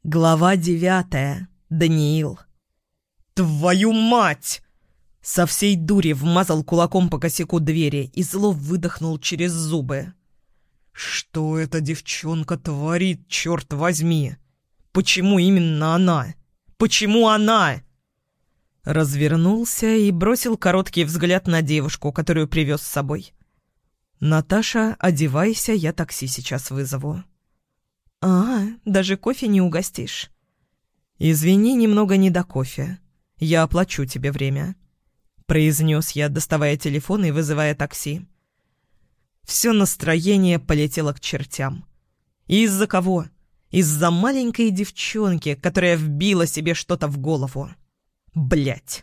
Глава 9. Даниил. «Твою мать!» Со всей дури вмазал кулаком по косяку двери и зло выдохнул через зубы. «Что эта девчонка творит, черт возьми? Почему именно она? Почему она?» Развернулся и бросил короткий взгляд на девушку, которую привез с собой. «Наташа, одевайся, я такси сейчас вызову». Даже кофе не угостишь?» «Извини, немного не до кофе. Я оплачу тебе время», — произнес я, доставая телефон и вызывая такси. Все настроение полетело к чертям. И из-за кого? Из-за маленькой девчонки, которая вбила себе что-то в голову. Блять.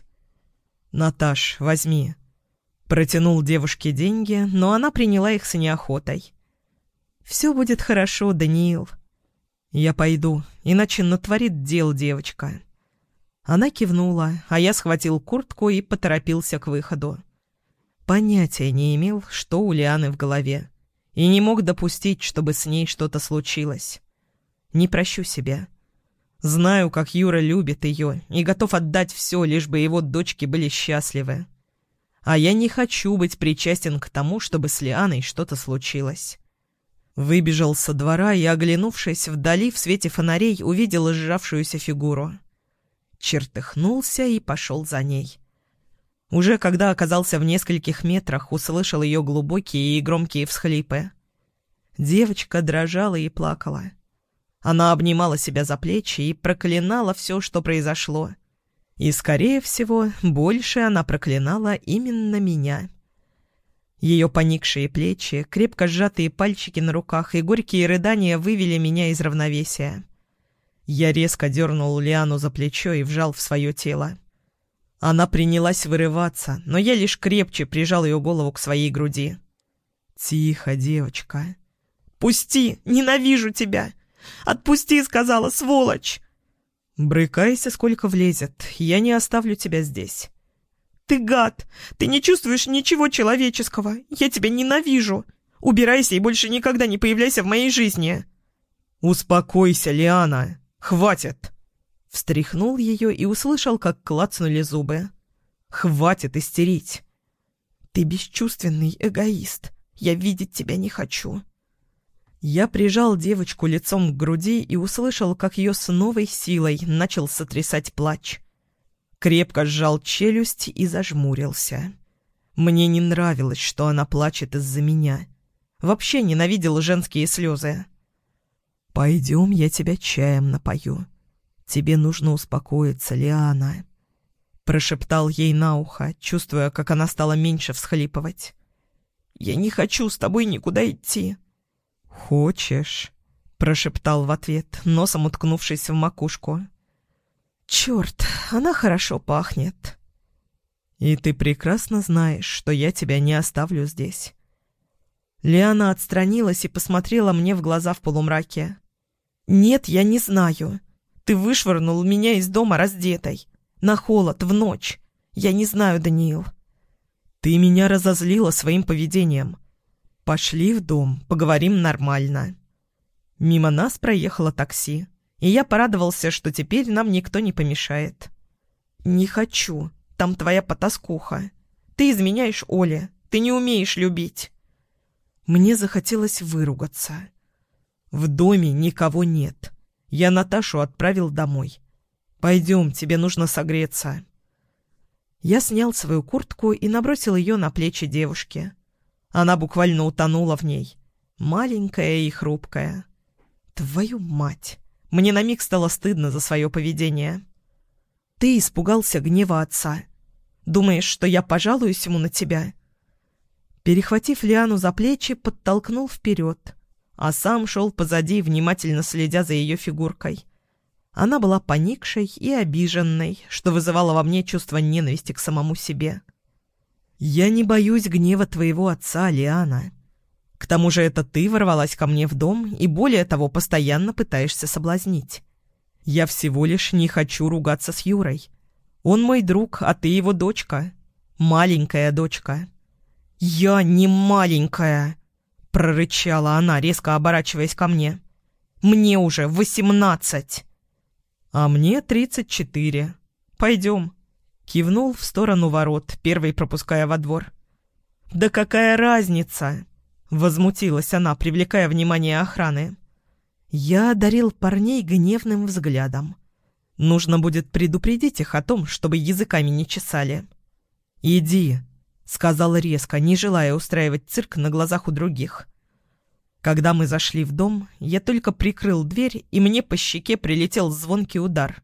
«Наташ, возьми». Протянул девушке деньги, но она приняла их с неохотой. «Все будет хорошо, Даниил». «Я пойду, иначе натворит дел девочка». Она кивнула, а я схватил куртку и поторопился к выходу. Понятия не имел, что у Лианы в голове, и не мог допустить, чтобы с ней что-то случилось. Не прощу себя. Знаю, как Юра любит ее и готов отдать все, лишь бы его дочки были счастливы. А я не хочу быть причастен к тому, чтобы с Лианой что-то случилось. Выбежал со двора и, оглянувшись вдали в свете фонарей, увидел сжавшуюся фигуру. Чертыхнулся и пошел за ней. Уже когда оказался в нескольких метрах, услышал ее глубокие и громкие всхлипы. Девочка дрожала и плакала. Она обнимала себя за плечи и проклинала все, что произошло. И, скорее всего, больше она проклинала именно меня. Ее поникшие плечи, крепко сжатые пальчики на руках и горькие рыдания вывели меня из равновесия. Я резко дернул Лиану за плечо и вжал в свое тело. Она принялась вырываться, но я лишь крепче прижал ее голову к своей груди. «Тихо, девочка». «Пусти! Ненавижу тебя! Отпусти!» — сказала, сволочь! «Брыкайся, сколько влезет. Я не оставлю тебя здесь». «Ты гад! Ты не чувствуешь ничего человеческого! Я тебя ненавижу! Убирайся и больше никогда не появляйся в моей жизни!» «Успокойся, Лиана! Хватит!» Встряхнул ее и услышал, как клацнули зубы. «Хватит истерить!» «Ты бесчувственный эгоист! Я видеть тебя не хочу!» Я прижал девочку лицом к груди и услышал, как ее с новой силой начал сотрясать плач. Крепко сжал челюсть и зажмурился. Мне не нравилось, что она плачет из-за меня. Вообще ненавидел женские слезы. «Пойдем, я тебя чаем напою. Тебе нужно успокоиться, Лиана», — прошептал ей на ухо, чувствуя, как она стала меньше всхлипывать. «Я не хочу с тобой никуда идти». «Хочешь?» — прошептал в ответ, носом уткнувшись в макушку. «Черт, она хорошо пахнет». «И ты прекрасно знаешь, что я тебя не оставлю здесь». Лиана отстранилась и посмотрела мне в глаза в полумраке. «Нет, я не знаю. Ты вышвырнул меня из дома раздетой. На холод, в ночь. Я не знаю, Даниил». «Ты меня разозлила своим поведением. Пошли в дом, поговорим нормально». Мимо нас проехало такси, и я порадовался, что теперь нам никто не помешает. «Не хочу. Там твоя потаскуха. Ты изменяешь Оле. Ты не умеешь любить». Мне захотелось выругаться. В доме никого нет. Я Наташу отправил домой. Пойдем, тебе нужно согреться. Я снял свою куртку и набросил ее на плечи девушки. Она буквально утонула в ней. Маленькая и хрупкая. Твою мать! Мне на миг стало стыдно за свое поведение. Ты испугался гнева отца. Думаешь, что я пожалуюсь ему на тебя?» Перехватив Лиану за плечи, подтолкнул вперед, а сам шел позади, внимательно следя за ее фигуркой. Она была поникшей и обиженной, что вызывало во мне чувство ненависти к самому себе. «Я не боюсь гнева твоего отца, Лиана. К тому же это ты ворвалась ко мне в дом и, более того, постоянно пытаешься соблазнить. Я всего лишь не хочу ругаться с Юрой. Он мой друг, а ты его дочка. Маленькая дочка». «Я не маленькая!» — прорычала она, резко оборачиваясь ко мне. «Мне уже 18!» «А мне 34. Пойдем». Кивнул в сторону ворот, первый пропуская во двор. «Да какая разница?» — возмутилась она, привлекая внимание охраны. Я одарил парней гневным взглядом. Нужно будет предупредить их о том, чтобы языками не чесали. «Иди», — сказал резко, не желая устраивать цирк на глазах у других. Когда мы зашли в дом, я только прикрыл дверь, и мне по щеке прилетел звонкий удар.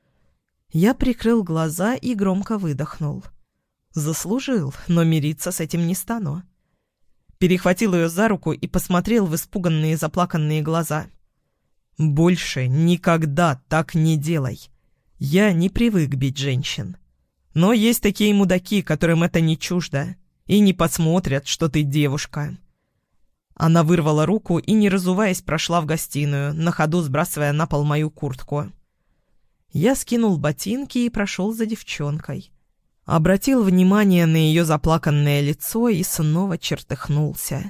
Я прикрыл глаза и громко выдохнул. Заслужил, но мириться с этим не стану. Перехватил ее за руку и посмотрел в испуганные заплаканные глаза. «Больше никогда так не делай. Я не привык бить женщин. Но есть такие мудаки, которым это не чуждо, и не посмотрят, что ты девушка». Она вырвала руку и, не разуваясь, прошла в гостиную, на ходу сбрасывая на пол мою куртку. Я скинул ботинки и прошел за девчонкой. Обратил внимание на ее заплаканное лицо и снова чертыхнулся.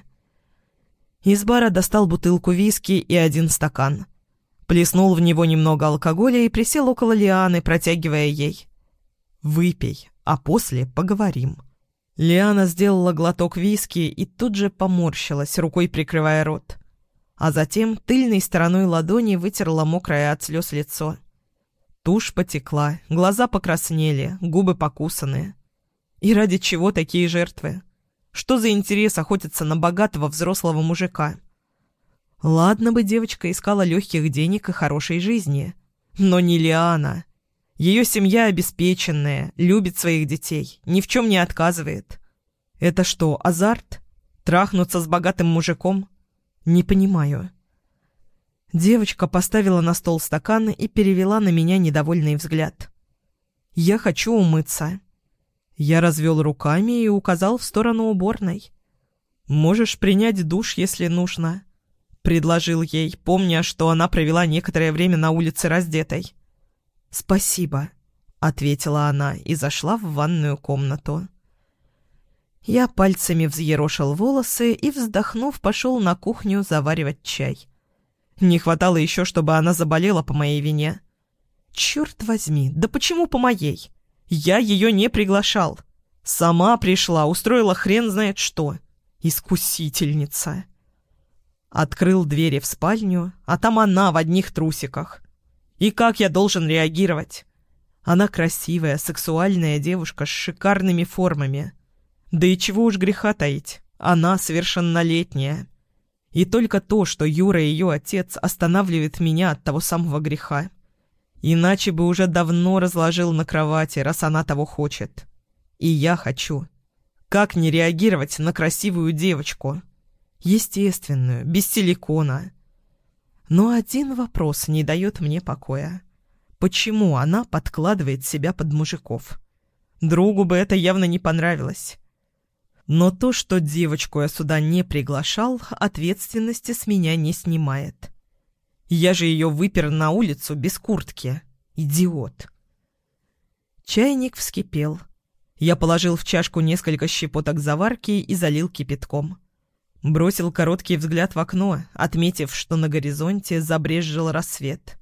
Из бара достал бутылку виски и 1 стакан. Плеснул в него немного алкоголя и присел около Лианы, протягивая ей. «Выпей, а после поговорим». Лиана сделала глоток виски и тут же поморщилась, рукой прикрывая рот. А затем тыльной стороной ладони вытерла мокрое от слез лицо. Тушь потекла, глаза покраснели, губы покусаны. И ради чего такие жертвы? Что за интерес охотиться на богатого взрослого мужика? Ладно бы девочка искала легких денег и хорошей жизни. Но не Лиана. Ее семья обеспеченная, любит своих детей, ни в чем не отказывает. Это что, азарт? Трахнуться с богатым мужиком? Не понимаю. Девочка поставила на стол стакан и перевела на меня недовольный взгляд. «Я хочу умыться». Я развел руками и указал в сторону уборной. «Можешь принять душ, если нужно», — предложил ей, помня, что она провела некоторое время на улице раздетой. «Спасибо», — ответила она и зашла в ванную комнату. Я пальцами взъерошил волосы и, вздохнув, пошел на кухню заваривать чай. Не хватало еще, чтобы она заболела по моей вине. Черт возьми, да почему по моей? Я ее не приглашал. Сама пришла, устроила хрен знает что. Искусительница. Открыл двери в спальню, а там она в одних трусиках. И как я должен реагировать? Она красивая, сексуальная девушка с шикарными формами. Да и чего уж греха таить, она совершеннолетняя. И только то, что Юра ее отец, останавливает меня от того самого греха. Иначе бы уже давно разложил на кровати, раз она того хочет. И я хочу. Как не реагировать на красивую девочку? Естественную, без силикона. Но один вопрос не дает мне покоя. Почему она подкладывает себя под мужиков? Другу бы это явно не понравилось. Но то, что девочку я сюда не приглашал, ответственности с меня не снимает. Я же ее выпер на улицу без куртки. Идиот. Чайник вскипел. Я положил в чашку несколько щепоток заварки и залил кипятком. Бросил короткий взгляд в окно, отметив, что на горизонте забрезжил рассвет.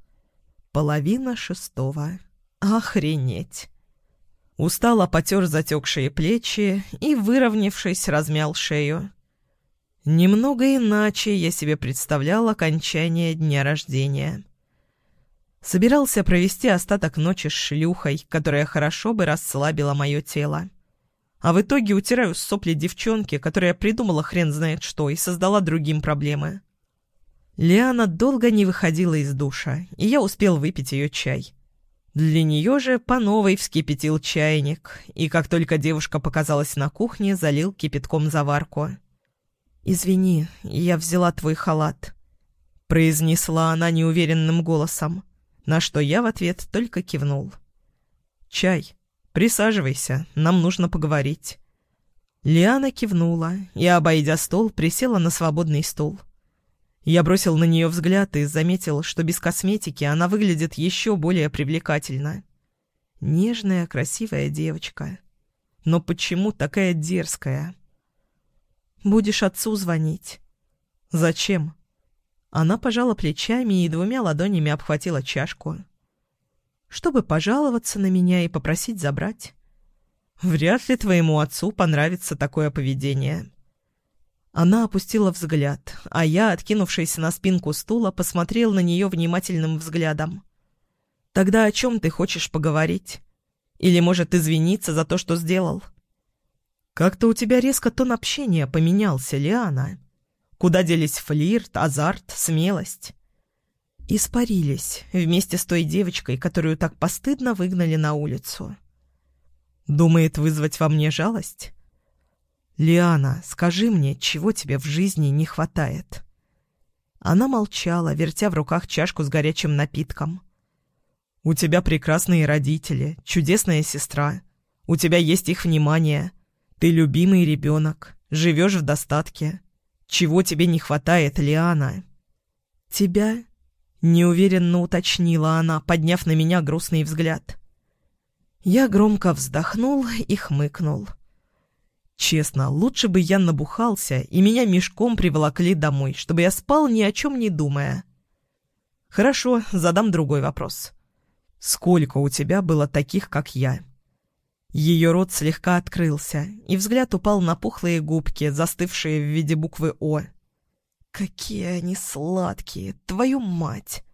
5:30. Охренеть. Устало потер затекшие плечи и, выровнявшись, размял шею. Немного иначе я себе представлял окончание дня рождения. Собирался провести остаток ночи с шлюхой, которая хорошо бы расслабила мое тело. А в итоге утираю сопли девчонки, которая придумала хрен знает что и создала другим проблемы. Лиана долго не выходила из душа, и я успел выпить ее чай. Для нее же по новой вскипятил чайник, и как только девушка показалась на кухне, залил кипятком заварку. «Извини, я взяла твой халат», — произнесла она неуверенным голосом, на что я в ответ только кивнул. «Чай. Присаживайся, нам нужно поговорить». Лиана кивнула и, обойдя стол, присела на свободный стул. Я бросил на нее взгляд и заметил, что без косметики она выглядит еще более привлекательно. Нежная, красивая девочка. Но почему такая дерзкая? «Будешь отцу звонить?» «Зачем?» Она пожала плечами и 2 ладонями обхватила чашку. чтобы пожаловаться на меня и попросить забрать. Вряд ли твоему отцу понравится такое поведение». Она опустила взгляд, а я, откинувшись на спинку стула, посмотрел на нее внимательным взглядом. «Тогда о чем ты хочешь поговорить? Или, может, извиниться за то, что сделал?» «Как-то у тебя резко тон общения поменялся, Лиана. Куда делись флирт, азарт, смелость?» «Испарились вместе с той девочкой, которую так постыдно выгнали на улицу». «Думает вызвать во мне жалость?» «Лиана, скажи мне, чего тебе в жизни не хватает?» Она молчала, вертя в руках чашку с горячим напитком. «У тебя прекрасные родители, чудесная сестра. У тебя есть их внимание. Ты любимый ребенок, живешь в достатке. Чего тебе не хватает, Лиана?» «Тебя?» — неуверенно уточнила она, подняв на меня грустный взгляд. Я громко вздохнул и хмыкнул. Честно, лучше бы я набухался, и меня мешком приволокли домой, чтобы я спал, ни о чем не думая. Хорошо, задам другой вопрос. Сколько у тебя было таких, как я? Ее рот слегка открылся, и взгляд упал на пухлые губки, застывшие в виде буквы «О». Какие они сладкие, твою мать!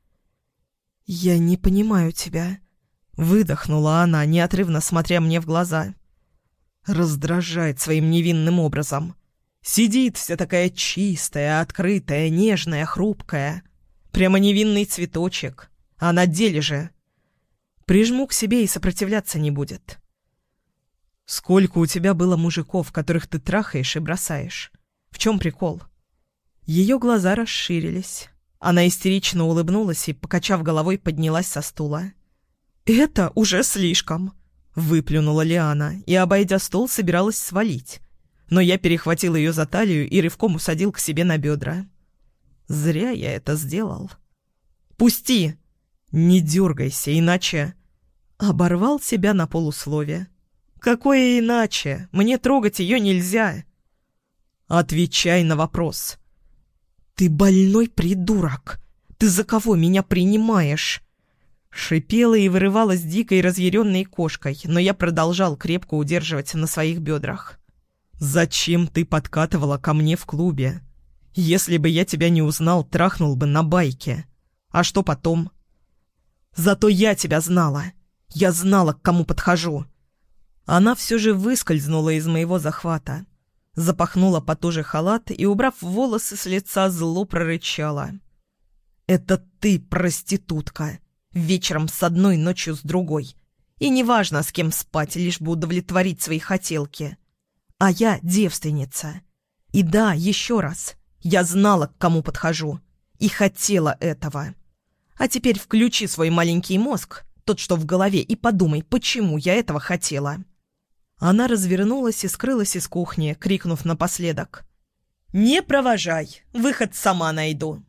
Я не понимаю тебя. Выдохнула она, неотрывно смотря мне в глаза. Раздражает своим невинным образом. Сидит вся такая чистая, открытая, нежная, хрупкая. Прямо невинный цветочек. А на деле же... Прижму к себе и сопротивляться не будет. Сколько у тебя было мужиков, которых ты трахаешь и бросаешь? В чем прикол? Ее глаза расширились. Она истерично улыбнулась и, покачав головой, поднялась со стула. «Это уже слишком!» — выплюнула Лиана и, обойдя стол, собиралась свалить. Но я перехватил ее за талию и рывком усадил к себе на бедра. Зря я это сделал. «Пусти!» «Не дергайся, иначе...» Оборвал себя на полуслове. «Какое иначе? Мне трогать ее нельзя!» «Отвечай на вопрос!» «Ты больной придурок! Ты за кого меня принимаешь?» Шипела и вырывалась дикой разъяренной кошкой, но я продолжал крепко удерживать на своих бедрах. «Зачем ты подкатывала ко мне в клубе? Если бы я тебя не узнал, трахнул бы на байке. А что потом?» «Зато я тебя знала. Я знала, к кому подхожу». Она все же выскользнула из моего захвата. Запахнула потуже халат и, убрав волосы с лица, зло прорычала. «Это ты, проститутка. Вечером с одной, ночью с другой. И неважно, с кем спать, лишь бы удовлетворить свои хотелки. А я девственница. И да, еще раз, я знала, к кому подхожу. И хотела этого. А теперь включи свой маленький мозг, тот, что в голове, и подумай, почему я этого хотела». Она развернулась и скрылась из кухни, крикнув напоследок. «Не провожай, выход сама найду».